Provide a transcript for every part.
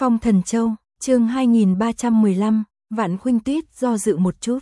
Phong Thần Châu, chương 2315, Vạn Khuynh Tuyết do dự một chút.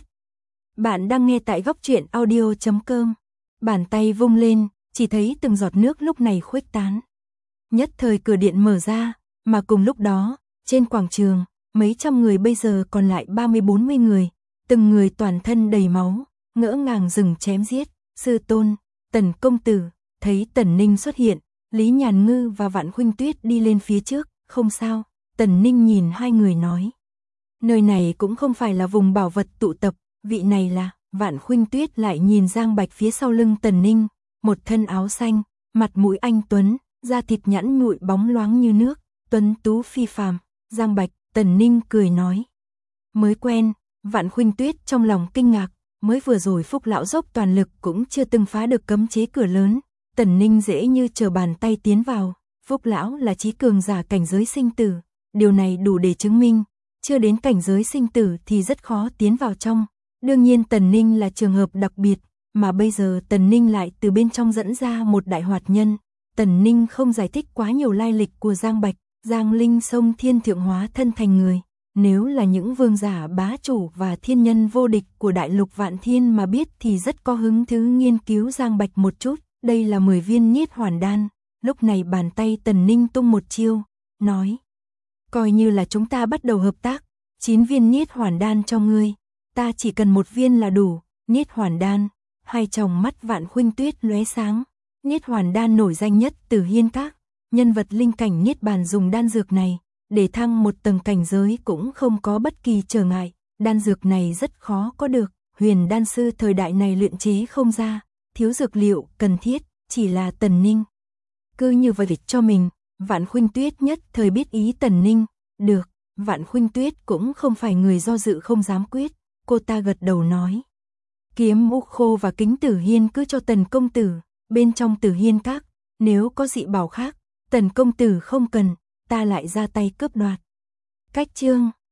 Bạn đang nghe tại góc truyện audio.com. Bàn tay vung lên, chỉ thấy từng giọt nước lúc này khuếch tán. Nhất thời cửa điện mở ra, mà cùng lúc đó, trên quảng trường, mấy trăm người bây giờ còn lại 30-40 người, từng người toàn thân đầy máu, ngỡ ngàng dừng chém giết. Sư tôn, Tần công tử, thấy Tần Ninh xuất hiện, Lý Nhàn Ngư và Vạn Khuynh Tuyết đi lên phía trước, không sao. Tần Ninh nhìn hai người nói. Nơi này cũng không phải là vùng bảo vật tụ tập, vị này là. Vạn Khuynh Tuyết lại nhìn Giang Bạch phía sau lưng Tần Ninh, một thân áo xanh, mặt mũi anh tuấn, da thịt nhẵn nhụi bóng loáng như nước, tuấn tú phi phàm. Giang Bạch, Tần Ninh cười nói. Mới quen. Vạn Khuynh Tuyết trong lòng kinh ngạc, mới vừa rồi Phúc lão dốc toàn lực cũng chưa từng phá được cấm chế cửa lớn, Tần Ninh dễ như trở bàn tay tiến vào. Phúc lão là chí cường giả cảnh giới sinh tử, điều này đủ để chứng minh, chưa đến cảnh giới sinh tử thì rất khó tiến vào trong. Đương nhiên Tần Ninh là trường hợp đặc biệt, mà bây giờ Tần Ninh lại từ bên trong dẫn ra một đại hoạt nhân. Tần Ninh không giải thích quá nhiều lai lịch của Giang Bạch. Giang Linh Sông Thiên Thượng hóa thân thành người, nếu là những vương giả bá chủ và thiên nhân vô địch của đại lục Vạn Thiên mà biết thì rất có hứng thú nghiên cứu Giang Bạch một chút. Đây là 10 viên Niết Hoàn Đan. Lúc này bàn tay Tần Ninh tung một chiêu, nói: coi như là chúng ta bắt đầu hợp tác, 9 viên Niết Hoàn Đan cho ngươi, ta chỉ cần 1 viên là đủ. Niết Hoàn Đan. Hai tròng mắt Vạn Khuynh Tuyết lóe sáng. Niết Hoàn Đan nổi danh nhất Tử Hiên Các, nhân vật linh cảnh niết bàn dùng đan dược này để thăng một tầng cảnh giới cũng không có bất kỳ trở ngại. Đan dược này rất khó có được, huyền đan sư thời đại này luyện chế không ra, thiếu dược liệu cần thiết, chỉ là Tần Ninh cứ như vậy cho mình. Vạn Khuynh Tuyết nhất thời biết ý Tần Ninh. Được. Vạn Khuynh Tuyết cũng không phải người do dự không dám quyết, cô ta gật đầu nói: kiếm Úc Khô và kính Tử Hiên cứ cho Tần công tử, bên trong Tử Hiên Các nếu có dị bảo khác, Tần công tử không cần, ta lại ra tay cướp đoạt. Cách chương